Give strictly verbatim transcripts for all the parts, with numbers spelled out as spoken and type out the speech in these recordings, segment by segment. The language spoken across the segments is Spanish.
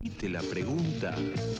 Te la pregunta.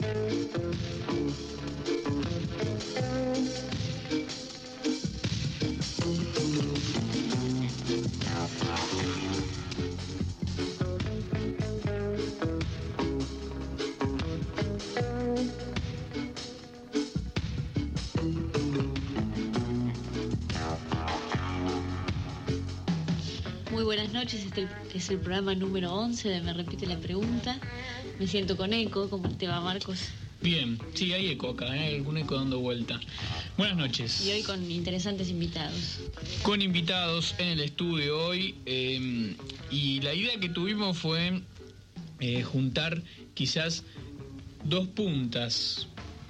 Muy buenas noches, este es el programa número once de Me Repite la Pregunta. Me siento con eco, ¿cómo te va, Marcos? Bien, sí, hay eco acá, ¿eh? Hay algún eco dando vuelta. Buenas noches. Y hoy con interesantes invitados. Con invitados en el estudio hoy, eh, y la idea que tuvimos fue eh, juntar quizás dos puntas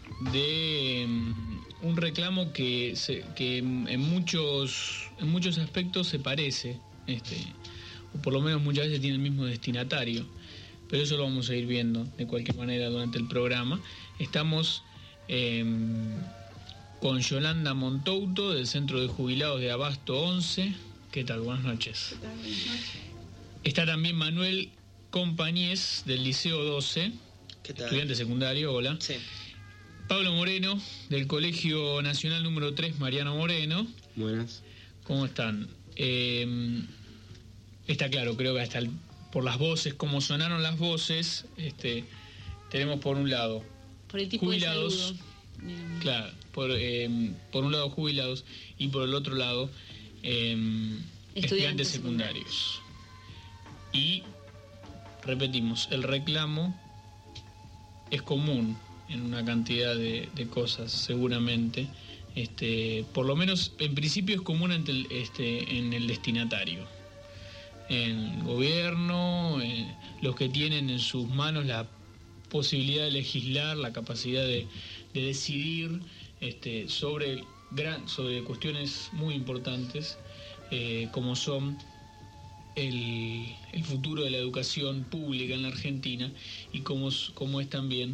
de um, un reclamo que, se, que en, muchos, en muchos aspectos se parece. Este, o por lo menos muchas veces tiene el mismo destinatario, pero eso lo vamos a ir viendo de cualquier manera durante el programa. Estamos eh, con Yolanda Montouto del Centro de Jubilados de Abasto once. ¿Qué tal? Buenas noches. ¿Qué tal? Buenas noches. Está también Manuel Compañés del Liceo doce. ¿Qué tal? Estudiante secundario, hola. Sí. Pablo Moreno del Colegio Nacional número tres Mariano Moreno. Buenas. ¿Cómo están? Eh, está claro, creo que hasta el, por las voces, como sonaron las voces, este, tenemos por un lado por el tipo jubilados, de saludo. Claro, por, eh, por un lado jubilados y por el otro lado eh, estudiantes, estudiantes secundarios. Y repetimos, el reclamo es común en una cantidad de, de cosas, seguramente. Este, por lo menos en principio es común ante el, este, en el destinatario, en el gobierno, en los que tienen en sus manos la posibilidad de legislar, la capacidad de, de decidir este, sobre, gran, sobre cuestiones muy importantes, eh, como son el, el futuro de la educación pública en la Argentina y como, como es también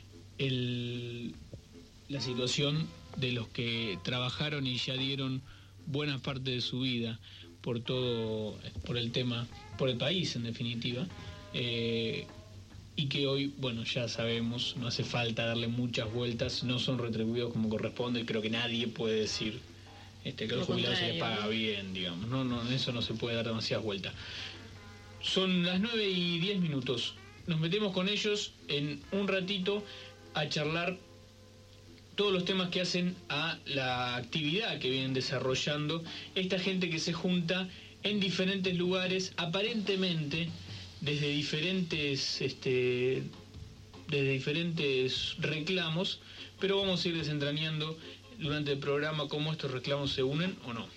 el, la situación de los que trabajaron y ya dieron buena parte de su vida por todo, por el tema, por el país en definitiva, eh, y que hoy, bueno, ya sabemos, no hace falta darle muchas vueltas, no son retribuidos como corresponde. Creo que nadie puede decir este, que a los jubilados se les paga bien, digamos, no, no, en eso no se puede dar demasiadas vueltas. Son las nueve y diez minutos, nos metemos con ellos en un ratito a charlar todos los temas que hacen a la actividad que vienen desarrollando esta gente que se junta en diferentes lugares, aparentemente desde diferentes este, desde diferentes reclamos, pero vamos a ir desentrañando durante el programa cómo estos reclamos se unen o no.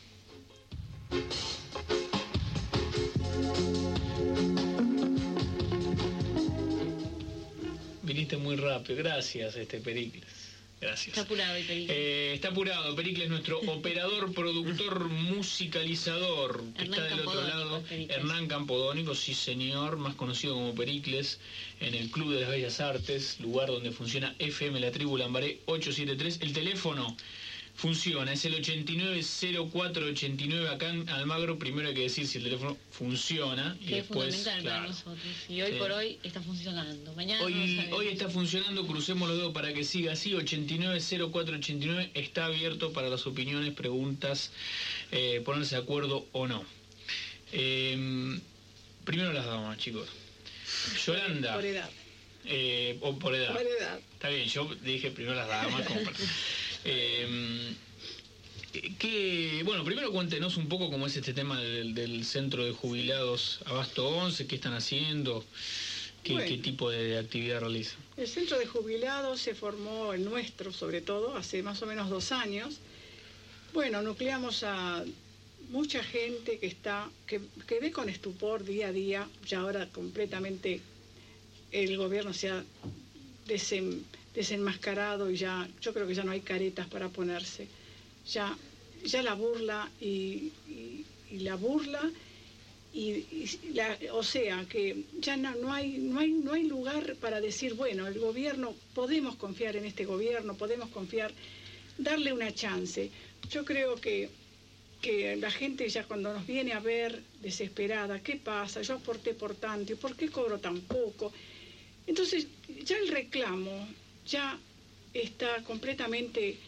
Viniste muy rápido, gracias, este Pericles. Gracias. Está apurado el Pericles. Eh, está apurado. Pericles, nuestro operador, productor, musicalizador, que Hernán está del otro lado. Hernán Campodónico, sí señor, más conocido como Pericles, en el Club de las Bellas Artes, lugar donde funciona F M La Tribu Lambaré ochocientos setenta y tres. El teléfono funciona, es el ochenta y nueve cero cuatro ochenta y nueve. Acá en Almagro primero hay que decir si el teléfono funciona y que después, es fundamental claro, para nosotros. Y hoy sí. Por hoy está funcionando. Mañana hoy, no hoy está funcionando, crucemos los dedos para que siga así. ochenta y nueve cero cuatro ochenta y nueve está abierto para las opiniones, preguntas, eh, ponerse de acuerdo o no. Eh, primero las damas, chicos. Yolanda. Por edad. Eh, o por edad. Por edad. Está bien, yo dije primero las damas. Como para... eh, que, bueno, primero cuéntenos un poco cómo es este tema del, del Centro de Jubilados Abasto once, qué están haciendo, qué, bueno, qué tipo de actividad realizan. El Centro de Jubilados se formó, el nuestro sobre todo, hace más o menos dos años. Bueno, nucleamos a mucha gente que está, que, que ve con estupor día a día, ya ahora completamente el gobierno se ha desen, desenmascarado y ya, yo creo que ya no hay caretas para ponerse. Ya, ya la burla y, y, y la burla y, y la, o sea que ya no, no hay no hay no hay lugar para decir, bueno, el gobierno, podemos confiar en este gobierno, podemos confiar, darle una chance. Yo creo que que la gente ya cuando nos viene a ver desesperada, ¿qué pasa? Yo aporté por tanto, ¿y por qué cobro tan poco? Entonces, ya el reclamo ya está completamente...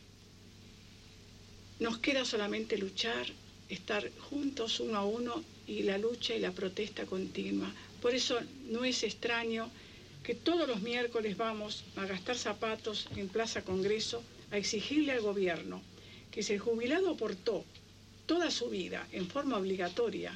Nos queda solamente luchar, estar juntos uno a uno y la lucha y la protesta continua. Por eso no es extraño que todos los miércoles vamos a gastar zapatos en Plaza Congreso a exigirle al gobierno que si el jubilado aportó toda su vida en forma obligatoria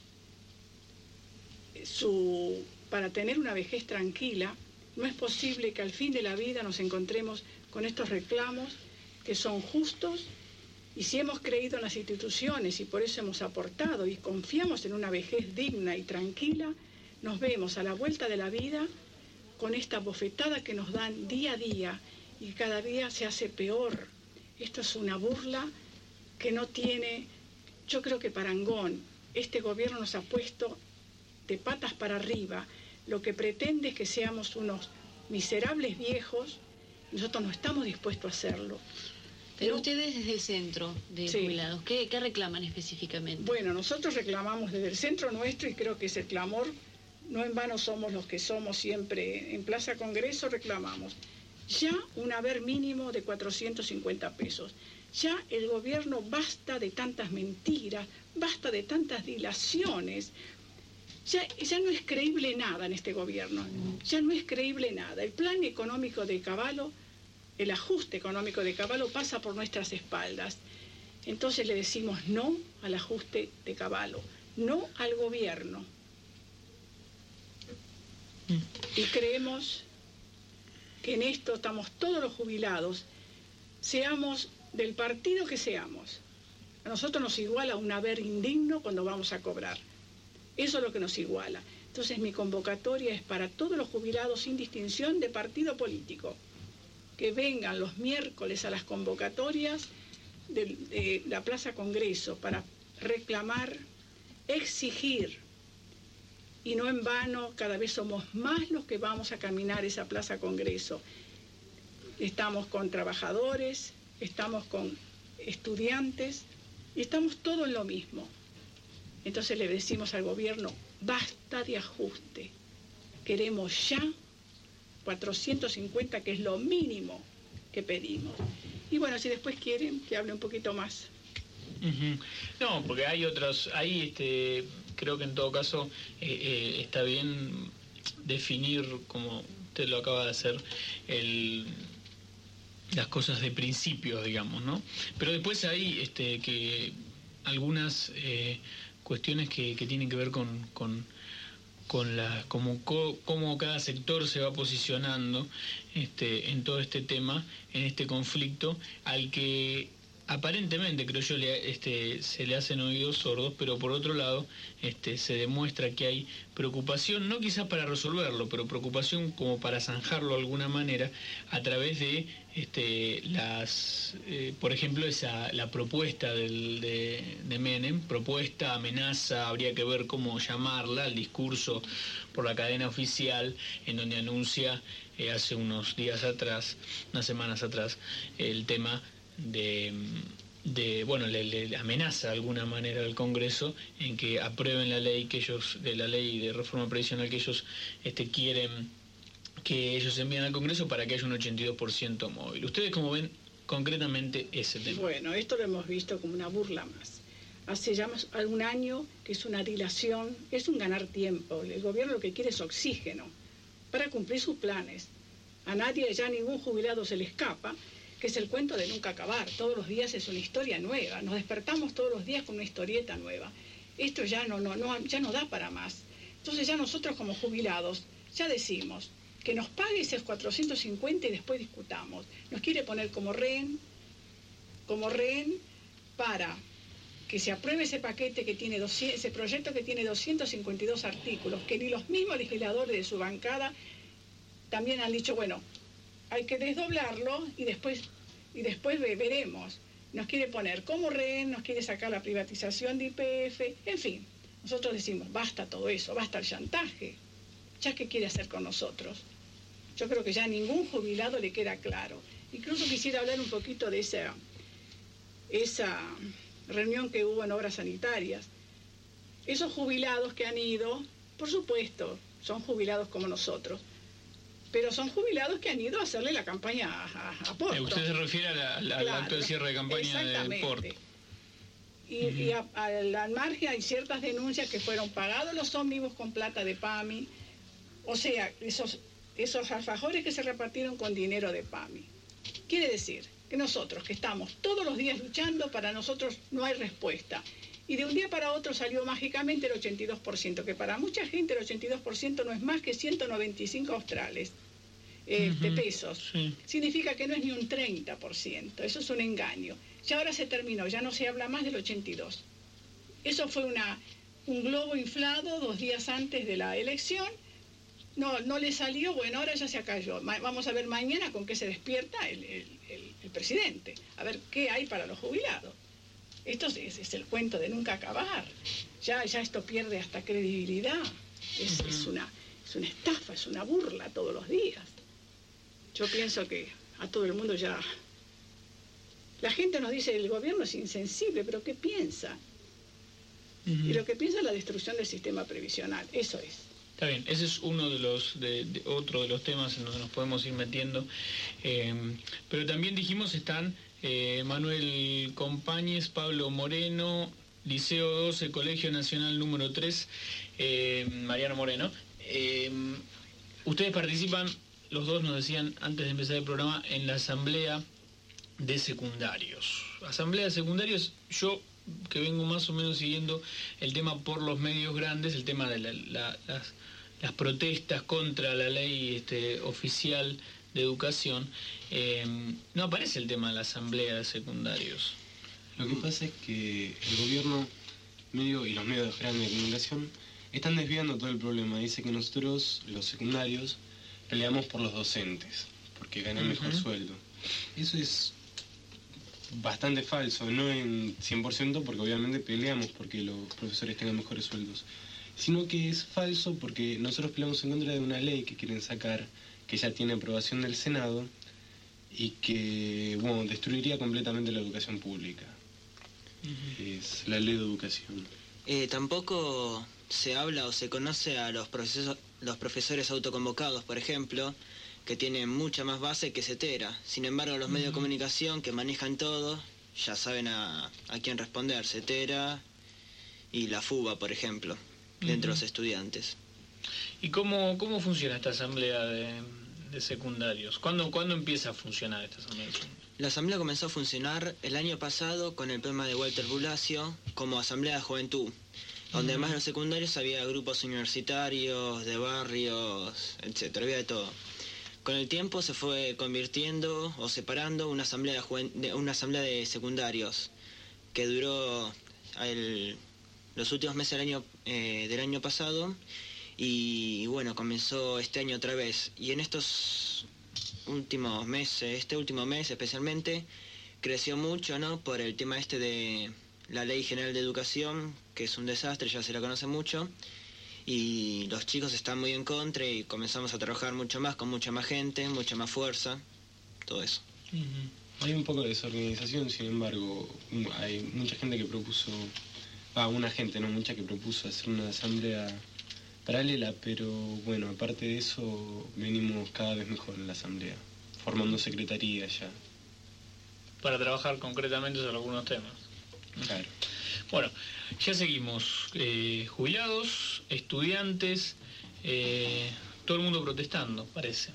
su, para tener una vejez tranquila, no es posible que al fin de la vida nos encontremos con estos reclamos que son justos. Y si hemos creído en las instituciones y por eso hemos aportado y confiamos en una vejez digna y tranquila, nos vemos a la vuelta de la vida con esta bofetada que nos dan día a día y cada día se hace peor. Esto es una burla que no tiene, yo creo que parangón. Este gobierno nos ha puesto de patas para arriba. Lo que pretende es que seamos unos miserables viejos. Nosotros no estamos dispuestos a hacerlo. Pero ustedes desde el centro de sí. jubilados, ¿qué, ¿qué reclaman específicamente? Bueno, nosotros reclamamos desde el centro nuestro y creo que ese clamor, no en vano somos los que somos siempre en Plaza Congreso, reclamamos ya un haber mínimo de cuatrocientos cincuenta pesos. Ya el gobierno basta de tantas mentiras, basta de tantas dilaciones. Ya, ya no es creíble nada en este gobierno, ya no es creíble nada. El plan económico de Caballo, el ajuste económico de Caballo pasa por nuestras espaldas. Entonces le decimos no al ajuste de Caballo, no al gobierno. Y creemos que en esto estamos todos los jubilados, seamos del partido que seamos. A nosotros nos iguala un haber indigno cuando vamos a cobrar. Eso es lo que nos iguala. Entonces mi convocatoria es para todos los jubilados sin distinción de partido político, que vengan los miércoles a las convocatorias de, de la Plaza Congreso para reclamar, exigir, y no en vano, cada vez somos más los que vamos a caminar esa Plaza Congreso. Estamos con trabajadores, estamos con estudiantes, y estamos todos en lo mismo. Entonces le decimos al gobierno, basta de ajuste, queremos ya cuatrocientos cincuenta, que es lo mínimo que pedimos. Y bueno, si después quieren, que hable un poquito más. Uh-huh. No, porque hay otros, ahí este, creo que en todo caso eh, eh, está bien definir, como usted lo acaba de hacer, el, las cosas de principio, digamos, ¿no? Pero después hay este, que algunas eh, cuestiones que, que tienen que ver con... con con la como cómo cada sector se va posicionando este en todo este tema, en este conflicto al que aparentemente, creo yo, le, este, se le hacen oídos sordos, pero por otro lado este, se demuestra que hay preocupación, no quizás para resolverlo, pero preocupación como para zanjarlo de alguna manera a través de este, las, eh, por ejemplo, esa la propuesta del, de, de Menem, propuesta, amenaza, habría que ver cómo llamarla, el discurso por la cadena oficial, en donde anuncia eh, hace unos días atrás, unas semanas atrás, el tema de, de bueno, le, le amenaza de alguna manera al Congreso en que aprueben la ley que ellos, de la ley de reforma previsional que ellos este, quieren que ellos envían al Congreso para que haya un ochenta y dos por ciento móvil. ¿Ustedes cómo ven concretamente ese tema? Bueno, esto lo hemos visto como una burla más. Hace ya más algún año que es una dilación, es un ganar tiempo. El gobierno lo que quiere es oxígeno para cumplir sus planes. A nadie, ya ningún jubilado se le escapa, que es el cuento de nunca acabar. Todos los días es una historia nueva. Nos despertamos todos los días con una historieta nueva. Esto ya no, no, no, ya no da para más. Entonces ya nosotros como jubilados ya decimos que nos pague esos cuatrocientos cincuenta y después discutamos. Nos quiere poner como rehén, como rehén para que se apruebe ese paquete que tiene doscientos, ese proyecto que tiene doscientos cincuenta y dos artículos, que ni los mismos legisladores de su bancada también han dicho, bueno, hay que desdoblarlo y después, y después veremos. Nos quiere poner como rehén, nos quiere sacar la privatización de Y P F, en fin. Nosotros decimos, basta todo eso, basta el chantaje. ¿Ya qué quiere hacer con nosotros? Yo creo que ya a ningún jubilado le queda claro. Incluso quisiera hablar un poquito de esa, esa reunión que hubo en obras sanitarias. Esos jubilados que han ido, por supuesto, son jubilados como nosotros, pero son jubilados que han ido a hacerle la campaña a, a Porto. Usted se refiere a la, la, claro, al acto de cierre de campaña de Porto. Y, uh-huh. y a, a, al margen hay ciertas denuncias que fueron pagados los ómnibus con plata de PAMI, o sea, esos, esos alfajores que se repartieron con dinero de PAMI. Quiere decir que nosotros, que estamos todos los días luchando, para nosotros no hay respuesta. Y de un día para otro salió mágicamente el ochenta y dos por ciento, que para mucha gente el ochenta y dos por ciento no es más que ciento noventa y cinco australes, eh, uh-huh. de pesos. Sí. Significa que no es ni un treinta por ciento, eso es un engaño. Ya ahora se terminó, ya no se habla más del ochenta y dos. Eso fue una, un globo inflado dos días antes de la elección. No, no le salió, bueno, ahora ya se acalló. Ma- vamos a ver mañana con qué se despierta el, el, el, el presidente, a ver qué hay para los jubilados. Esto es, es el cuento de nunca acabar. Ya, ya esto pierde hasta credibilidad. Es, uh-huh. es, una, es una estafa, es una burla todos los días. Yo pienso que a todo el mundo ya... La gente nos dice el gobierno es insensible, pero ¿qué piensa? Uh-huh. Y lo que piensa es la destrucción del sistema previsional, eso es. Está bien, ese es uno de los, de, de otro de los temas en donde nos podemos ir metiendo. Eh, pero también dijimos están eh, Manuel Compañes, Pablo Moreno, Liceo doce, Colegio Nacional número tres, eh, Mariano Moreno. Eh, ustedes participan, los dos nos decían antes de empezar el programa, en la asamblea de secundarios. Asamblea de secundarios, yo que vengo más o menos siguiendo el tema por los medios grandes, el tema de la, la, las, las protestas contra la ley este, oficial de educación, eh, no aparece el tema de la asamblea de secundarios. Lo que pasa es que el gobierno medio y los medios grandes de comunicación están desviando todo el problema. Dice que nosotros, los secundarios, peleamos por los docentes, porque ganan uh-huh. mejor sueldo. Eso es bastante falso, no en cien por ciento porque obviamente peleamos porque los profesores tengan mejores sueldos, sino que es falso porque nosotros peleamos en contra de una ley que quieren sacar, que ya tiene aprobación del Senado y que, bueno, destruiría completamente la educación pública. Uh-huh. Es la ley de educación. Eh, tampoco se habla o se conoce a los, procesos, los profesores autoconvocados, por ejemplo, que tienen mucha más base que CETERA. Sin embargo, los uh-huh. medios de comunicación que manejan todo ya saben a, a quién responder, CETERA y la FUBA, por ejemplo, uh-huh. dentro de los estudiantes. ¿Y cómo, cómo funciona esta asamblea de, de secundarios? ¿Cuándo, ¿Cuándo empieza a funcionar esta asamblea? La asamblea comenzó a funcionar el año pasado con el poema de Walter Bulacio como asamblea de juventud, donde uh-huh. además de los secundarios había grupos universitarios, de barrios, etcétera, había de todo. Con el tiempo se fue convirtiendo o separando una asamblea de, juen- de, una asamblea de secundarios que duró el, los últimos meses del año, eh, del año pasado y bueno, comenzó este año otra vez. Y en estos últimos meses, este último mes especialmente, creció mucho, ¿no? Por el tema este de la Ley General de Educación, que es un desastre, ya se la conoce mucho. Y los chicos están muy en contra y comenzamos a trabajar mucho más, con mucha más gente, mucha más fuerza, todo eso. Uh-huh. Hay un poco de desorganización, sin embargo, hay mucha gente que propuso, ah, una gente, no mucha, que propuso hacer una asamblea paralela, pero bueno, aparte de eso, venimos cada vez mejor en la asamblea, formando secretarías ya. Para trabajar concretamente sobre algunos temas. Claro. Bueno, ya seguimos. Eh, jubilados, estudiantes, eh, todo el mundo protestando, parece.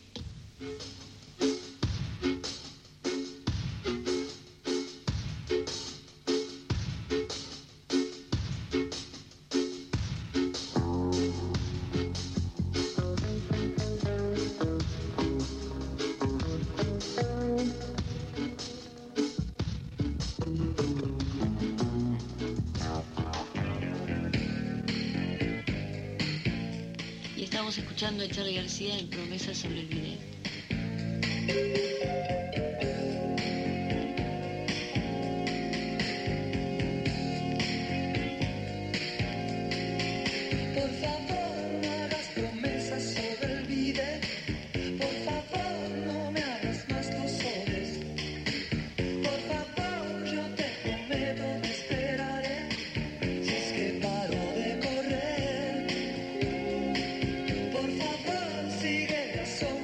Escuchando a Charly García en Promesas sobre el Video. Sigue la sombra.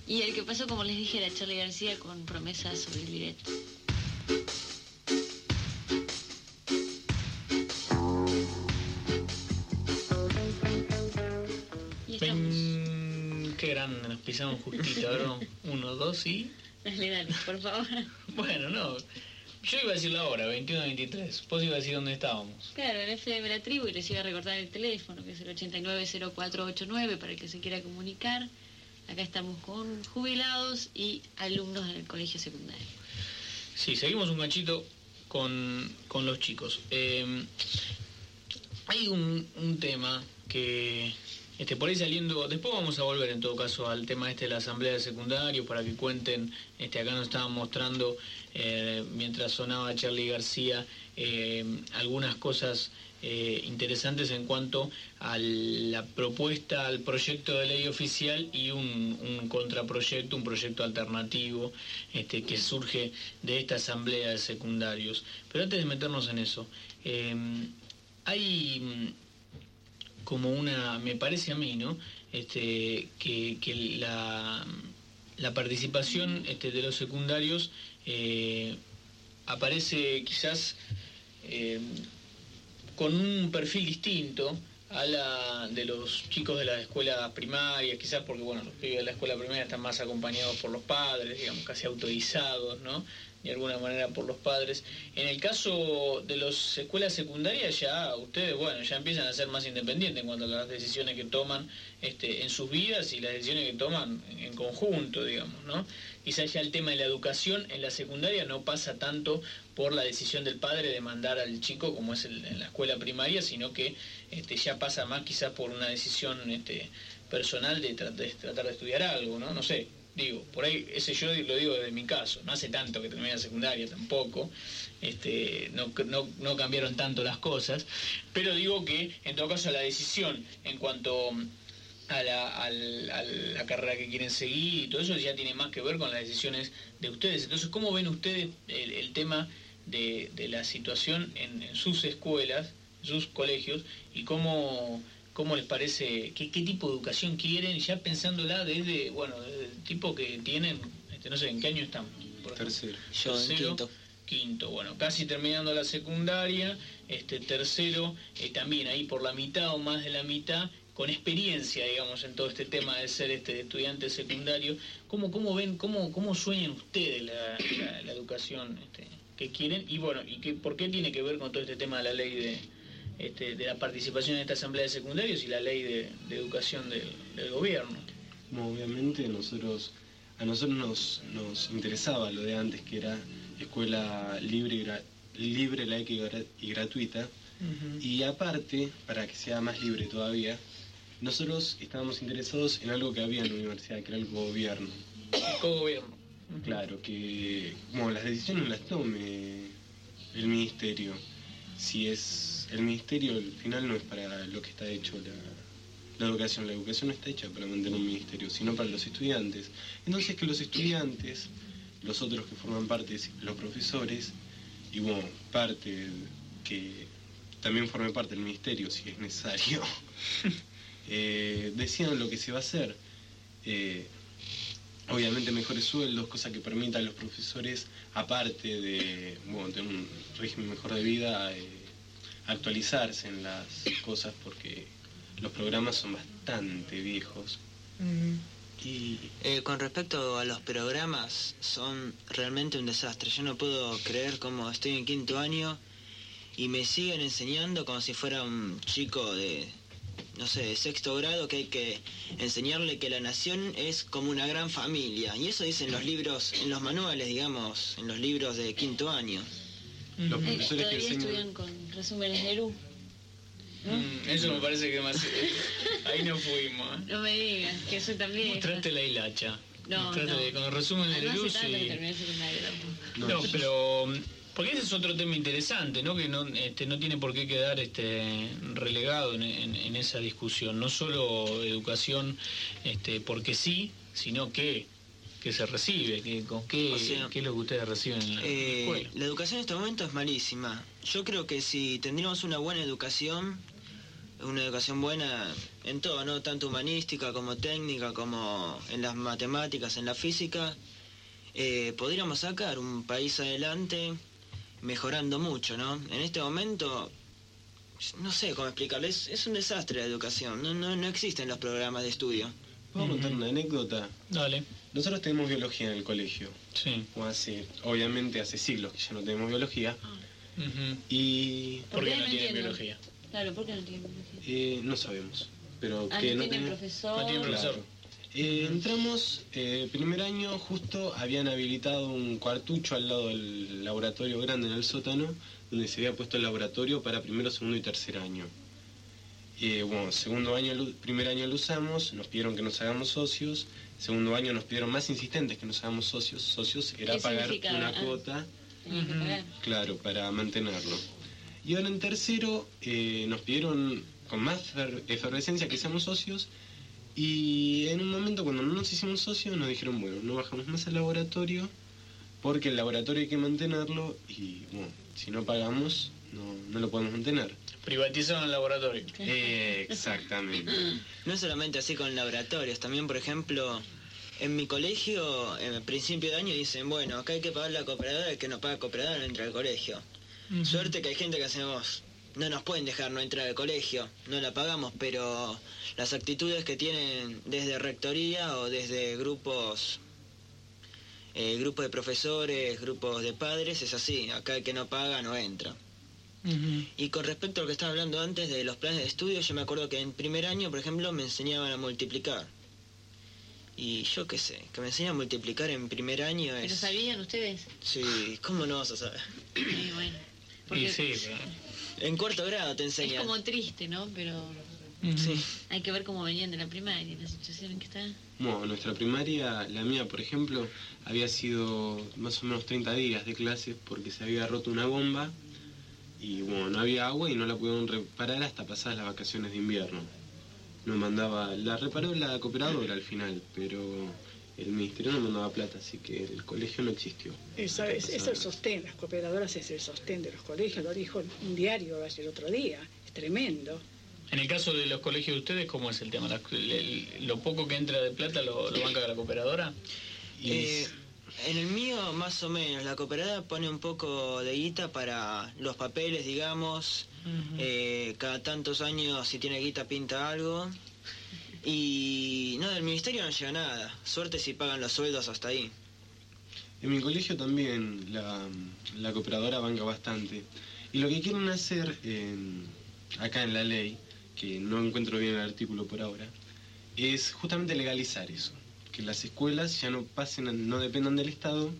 Y el que pasó, como les dije, era Charly García con Promesa sobre el directo. Y estamos. Ven, qué grande, nos pisamos justito, ¿no? Uno, dos y... Dale, dale, por favor. Bueno, no, yo iba a decir la hora, veintiuno a veintitrés. Vos ibas a decir dónde estábamos. Claro, el F M La Tribu, y les iba a recordar el teléfono, que es el ochenta y nueve cero cuatro ochenta y nueve, para el que se quiera comunicar. Acá estamos con jubilados y alumnos del colegio secundario. Sí, seguimos un ganchito con, con los chicos. Eh, hay un, un tema que... Este, por ahí saliendo, después vamos a volver en todo caso al tema este de la asamblea de secundarios para que cuenten, este, acá nos estaban mostrando, eh, mientras sonaba Charly García, eh, algunas cosas eh, interesantes en cuanto a la propuesta, al proyecto de ley oficial y un, un contraproyecto, un proyecto alternativo este, que surge de esta asamblea de secundarios. Pero antes de meternos en eso, eh, hay... como una, me parece a mí, ¿no? Este, que, que la, la participación este, de los secundarios eh, aparece quizás eh, con un perfil distinto a la de los chicos de las escuelas primarias, quizás porque, bueno, los pibes de la escuela primaria están más acompañados por los padres, digamos, casi autorizados, ¿no?, de alguna manera por los padres. En el caso de las escuelas secundarias ya ustedes, bueno, ya empiezan a ser más independientes en cuanto a las decisiones que toman este, en sus vidas y las decisiones que toman en conjunto, digamos, ¿no? Quizás ya el tema de la educación en la secundaria no pasa tanto por la decisión del padre de mandar al chico como es el, en la escuela primaria, sino que este, ya pasa más quizás por una decisión este, personal de, tra de tratar de estudiar algo, ¿no? No sé. Digo, por ahí, ese yo lo digo desde mi caso, no hace tanto que terminé la secundaria tampoco, este, no, no, no cambiaron tanto las cosas, pero digo que en todo caso la decisión en cuanto a la, a la, a la carrera que quieren seguir y todo eso ya tiene más que ver con las decisiones de ustedes. Entonces, ¿cómo ven ustedes el, el tema de, de la situación en, en sus escuelas, en sus colegios, y cómo... ¿Cómo les parece? ¿Qué, qué tipo de educación quieren? Ya pensándola desde, bueno, desde el tipo que tienen, este, no sé, ¿en qué año estamos? Por tercero. Yo en tercero, quinto. Quinto, bueno, casi terminando la secundaria, este tercero, eh, también ahí por la mitad o más de la mitad, con experiencia, digamos, en todo este tema de ser este estudiante secundario. ¿Cómo, cómo ven, cómo, cómo sueñan ustedes la, la, la educación este, que quieren? Y bueno, ¿y qué, por qué tiene que ver con todo este tema de la ley de... Este, de la participación en esta asamblea de secundarios y la ley de, de educación del, del gobierno? Como obviamente nosotros a nosotros nos, nos interesaba lo de antes, que era escuela libre, y gra, libre laica y, gra, y gratuita. Uh-huh. Y aparte, para que sea más libre todavía, nosotros estábamos interesados en algo que había en la universidad, que era el cogobierno. El cogobierno. Uh-huh. Claro, que como las decisiones las tome el ministerio. Si es el ministerio, al final no es para lo que está hecho la, la educación. La educación no está hecha para mantener un ministerio, sino para los estudiantes. Entonces que los estudiantes, los otros que forman parte, los profesores, y bueno, parte que también forme parte del ministerio, si es necesario, eh, decidan lo que se va a hacer. Eh, obviamente mejores sueldos, cosa que permita a los profesores, aparte de bueno, tener un régimen mejor de vida, eh, actualizarse en las cosas, porque los programas son bastante viejos. Uh-huh. Y eh, con respecto a los programas, son realmente un desastre. Yo no puedo creer cómo estoy en quinto año y me siguen enseñando como si fuera un chico de, no sé, de sexto grado, que hay que enseñarle que la nación es como una gran familia. Y eso dicen los libros, en los manuales, digamos, en los libros de quinto año. Los eh, profesores todavía que enseñan... estudian con resúmenes de Lu. ¿No? Mm, eso me parece que más... Ahí no fuimos. ¿eh? No me digas, que eso también... Mostrate la hilacha. No, Mostrate no. de, con el resumen de no Luz hace tanto y... que terminé secundario tampoco. No, no, pero... Porque ese es otro tema interesante, ¿no? Que no, este, no tiene por qué quedar este, relegado en, en, en esa discusión. No solo educación este, porque sí, sino que... que se recibe, que, con qué, o sea, qué es lo que ustedes reciben en la, eh, en la escuela. La educación en este momento es malísima. Yo creo que si tendríamos una buena educación, una educación buena en todo, ¿no? Tanto humanística como técnica, como en las matemáticas, en la física, eh, podríamos sacar un país adelante mejorando mucho, ¿no? En este momento, no sé cómo explicarles, es un desastre la educación, no, no, no existen los programas de estudio. ¿Puedo contar una anécdota? Dale. Nosotros tenemos biología en el colegio. Sí. O hace, obviamente hace siglos que ya no tenemos biología. Uh-huh. Y... ¿Por qué no, no tienen entiendo. biología? Claro, ¿por qué no tienen biología? Eh, no sabemos. Pero Ah, que no no tienen tenemos- profesor. No tienen profesor. Claro. Eh, entramos, eh, primer año, justo habían habilitado un cuartucho al lado del laboratorio grande en el sótano, donde se había puesto el laboratorio para primero, segundo y tercer año. Eh, bueno, segundo año, lo- primer año lo usamos, nos pidieron que nos hagamos socios, segundo año nos pidieron más insistentes que nos hagamos socios, socios era ¿Qué pagar significaba? una Ah. cuota, Tenían que Ujú. pagar. claro, para mantenerlo. Y ahora en tercero eh, nos pidieron con más fer- efervescencia que seamos socios, y en un momento cuando no nos hicimos socios nos dijeron, bueno, no bajamos más al laboratorio porque el laboratorio hay que mantenerlo y bueno, si no pagamos no, no lo podemos mantener. Privatizaron el laboratorio. Eh, exactamente. No es solamente así con laboratorios, también por ejemplo, en mi colegio, en el principio de año dicen, bueno, acá hay que pagar la cooperadora, el que no paga cooperadora no entra al colegio. Ujú. Suerte que hay gente que hacemos, no nos pueden dejar no entrar al colegio, no la pagamos, pero las actitudes que tienen desde rectoría o desde grupos, eh, grupos de profesores, grupos de padres, es así, acá el que no paga no entra. Ujú. Y con respecto a lo que estaba hablando antes de los planes de estudio, yo me acuerdo que en primer año, por ejemplo, me enseñaban a multiplicar. Y yo qué sé, que me enseñan a multiplicar en primer año ¿Pero es... sabían ustedes? Sí, ¿cómo no vas a saber? Sí, bueno. Y Porque sí, pero... En cuarto grado te es enseñan. como triste, ¿no? Pero Ujú. Sí. hay que ver cómo venían de la primaria, la situación en que está. Bueno, nuestra primaria, la mía por ejemplo, había sido más o menos treinta días de clases porque se había roto una bomba y bueno, no había agua y no la pudieron reparar hasta pasadas las vacaciones de invierno. Nos mandaba, la reparó la cooperadora al final, pero el ministerio no mandaba plata, así que el colegio no existió. Esa es, es el sostén, las cooperadoras es el sostén de los colegios, lo dijo un diario ayer otro día, es tremendo. En el caso de los colegios de ustedes, ¿cómo es el tema? La- el- el- ¿Lo poco que entra de plata lo, lo banca la cooperadora? Y Eh, en el mío, más o menos, la cooperadora pone un poco de guita para los papeles, digamos. Eh, cada tantos años, si tiene guita, pinta algo. Y no, del ministerio no llega nada. Suerte si pagan los sueldos hasta ahí. en mi colegio también la, la cooperadora banca bastante. Y lo que quieren hacer en- acá en la ley, que no encuentro bien el artículo por ahora, es justamente legalizar eso. Que las escuelas ya no pasen, a- no dependan del Estado,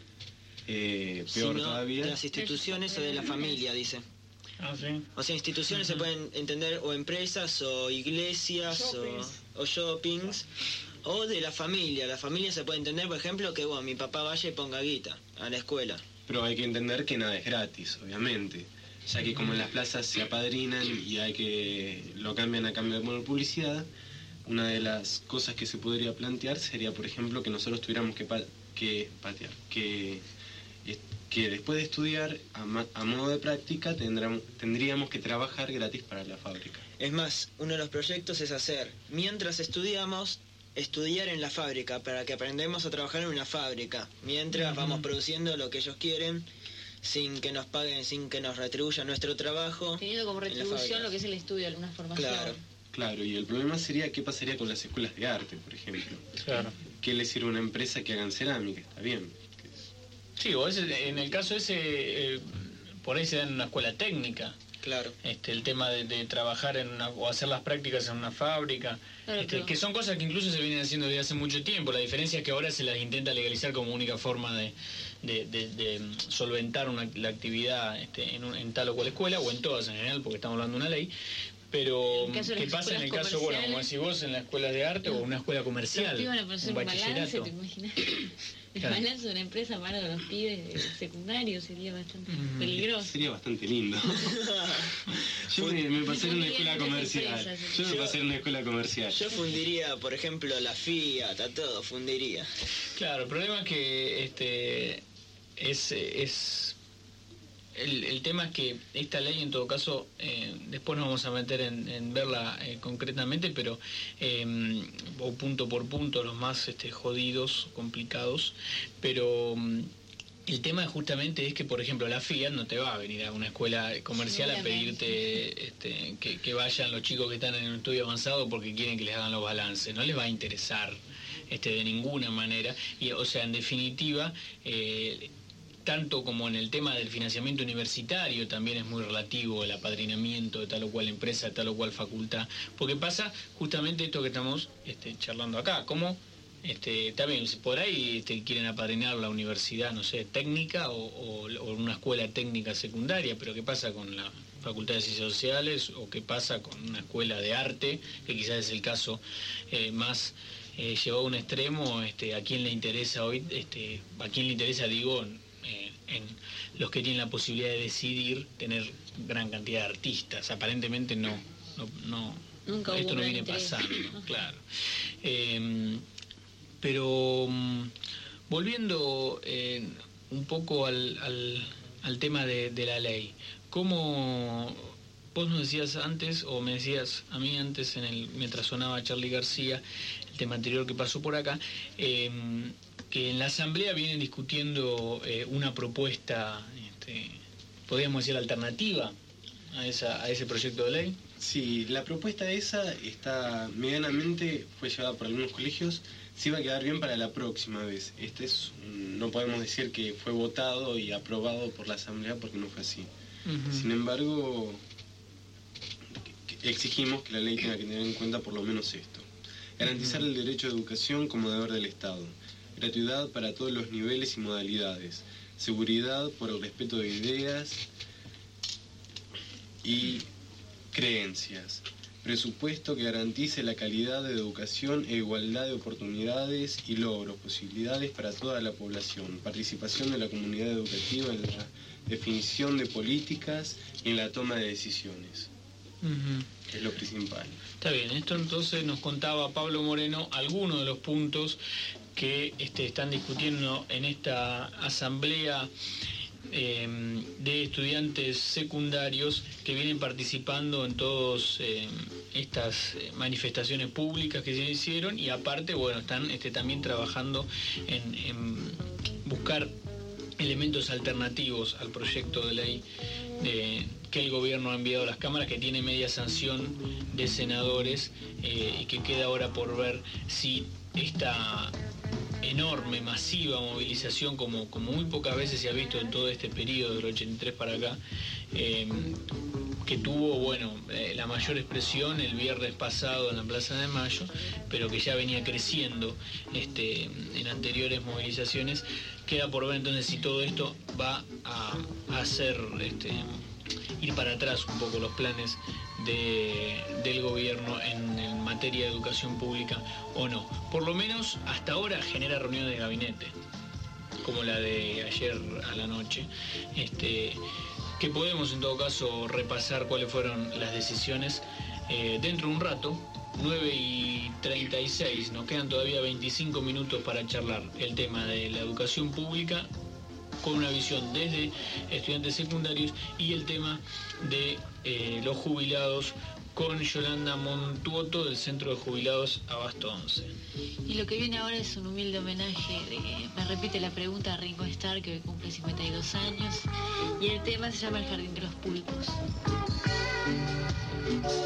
eh, peor Sino todavía. de las instituciones o de la familia, dice. Ah, sí. O sea, instituciones se pueden entender o empresas o iglesias o, Shoppings. o shoppings. O de la familia. La familia se puede entender, por ejemplo, que bueno, mi papá vaya y ponga guita a la escuela. Pero hay que entender que nada es gratis, obviamente. Ya que como en las plazas se apadrinan y hay que lo cambian a cambio de publicidad, una de las cosas que se podría plantear sería, por ejemplo, que nosotros tuviéramos que, pa- que patear, que, que después de estudiar a, ma- a modo de práctica tendrán- tendríamos que trabajar gratis para la fábrica. Es más, uno de los proyectos es hacer, mientras estudiamos, estudiar en la fábrica, para que aprendamos a trabajar en una fábrica, mientras vamos produciendo lo que ellos quieren, sin que nos paguen, sin que nos retribuyan nuestro trabajo. Teniendo como en la retribución fábrica. lo que es el estudio, alguna formación. Claro. Claro, y el problema sería qué pasaría con las escuelas de arte, por ejemplo. Claro. ¿Qué le sirve a una empresa que hagan cerámica? Está bien. Sí, o ese- en el caso ese, eh, por ahí se da en una escuela técnica. Claro. Este, el tema de, de trabajar en una, o hacer las prácticas en una fábrica, Claro, este, pero- que son cosas que incluso se vienen haciendo desde hace mucho tiempo. La diferencia es que ahora se las intenta legalizar como única forma de, de, de- de solventar una, la actividad este, en, un- en tal o cual escuela, o en todas en general, porque estamos hablando de una ley. Pero, En el caso de ¿qué las pasa en el escuelas caso, bueno, como comerciales? decís vos, en la escuela de arte o una escuela Los comercial, pibes van a poner un un balance, bachillerato? ¿te imaginas? El Claro. balance de una empresa para los pibes de secundario sería bastante Mm. peligroso. Sería bastante lindo. Yo me, me pasé en una escuela comercial. Yo me pasé en una escuela comercial. Yo fundiría, por ejemplo, la Fiat, a todo, fundiría. Claro, el problema es que este es, es el, el tema es que esta ley, en todo caso, eh, después nos vamos a meter en, en verla eh, concretamente, pero eh, o punto por punto, los más este, jodidos, complicados, pero um, el tema justamente es que, por ejemplo, la Fiat no te va a venir a una escuela comercial a pedirte este, que, que vayan los chicos que están en un estudio avanzado porque quieren que les hagan los balances, no les va a interesar este, de ninguna manera, y o sea, en definitiva, eh, tanto como en el tema del financiamiento universitario, también es muy relativo el apadrinamiento de tal o cual empresa, de tal o cual facultad, porque pasa justamente esto que estamos este, charlando acá, como este, también por ahí este, quieren apadrinar la universidad, no sé, técnica o, o, o una escuela técnica secundaria, pero ¿qué pasa con la Facultad de Ciencias Sociales o qué pasa con una escuela de arte, que quizás es el caso eh, más eh, llevado a un extremo? Este, ¿a quién le interesa hoy? Este, ¿a quién le interesa, digo, en los que tienen la posibilidad de decidir tener gran cantidad de artistas? Aparentemente no, no, no Nunca esto no viene interés. pasando, claro. Eh, pero volviendo eh, un poco al, al, al tema de, de la ley, ¿cómo vos nos decías antes, o me decías a mí antes en el mientras sonaba Charly García, el tema anterior que pasó por acá, eh, que en la Asamblea vienen discutiendo eh, una propuesta, este, podríamos decir, alternativa a, esa, a ese proyecto de ley? Sí, la propuesta esa está medianamente, fue llevada por algunos colegios, sí va a quedar bien para la próxima vez. Este es un, no podemos decir que fue votado y aprobado por la Asamblea porque no fue así. Uh-huh. Sin embargo, exigimos que la ley tenga que tener en cuenta por lo menos esto: garantizar uh-huh. el derecho a educación como deber del Estado, gratuidad para todos los niveles y modalidades, seguridad por el respeto de ideas y creencias, presupuesto que garantice la calidad de educación e igualdad de oportunidades y logros, posibilidades para toda la población, participación de la comunidad educativa en la definición de políticas y en la toma de decisiones. Uh-huh. Que es lo principal. Está bien, esto entonces nos contaba Pablo Moreno algunos de los puntos que este, están discutiendo en esta asamblea eh, de estudiantes secundarios que vienen participando en todas eh, estas manifestaciones públicas que se hicieron, y aparte, bueno, están este, también trabajando en, en buscar elementos alternativos al proyecto de ley de, que el gobierno ha enviado a las cámaras, que tiene media sanción de senadores eh, y que queda ahora por ver si esta enorme, masiva movilización, como, como muy pocas veces se ha visto en todo este periodo del ochenta y tres para acá, eh, que tuvo, bueno, eh, la mayor expresión el viernes pasado en la Plaza de Mayo, pero que ya venía creciendo este, en anteriores movilizaciones. Queda por ver entonces si todo esto va a, a hacer este, ir para atrás un poco los planes de, del gobierno en, en materia de educación pública o no. Por lo menos hasta ahora genera reuniones de gabinete, como la de ayer a la noche, este, que podemos en todo caso repasar cuáles fueron las decisiones eh, dentro de un rato. nueve y treinta y seis, nos quedan todavía veinticinco minutos para charlar el tema de la educación pública con una visión desde estudiantes secundarios y el tema de eh, los jubilados con Yolanda Montuoto del Centro de Jubilados Abasto once. Y lo que viene ahora es un humilde homenaje de, me repite la pregunta, a Ringo Starr, que hoy cumple cincuenta y dos años, y el tema se llama El Jardín de los Pulpos.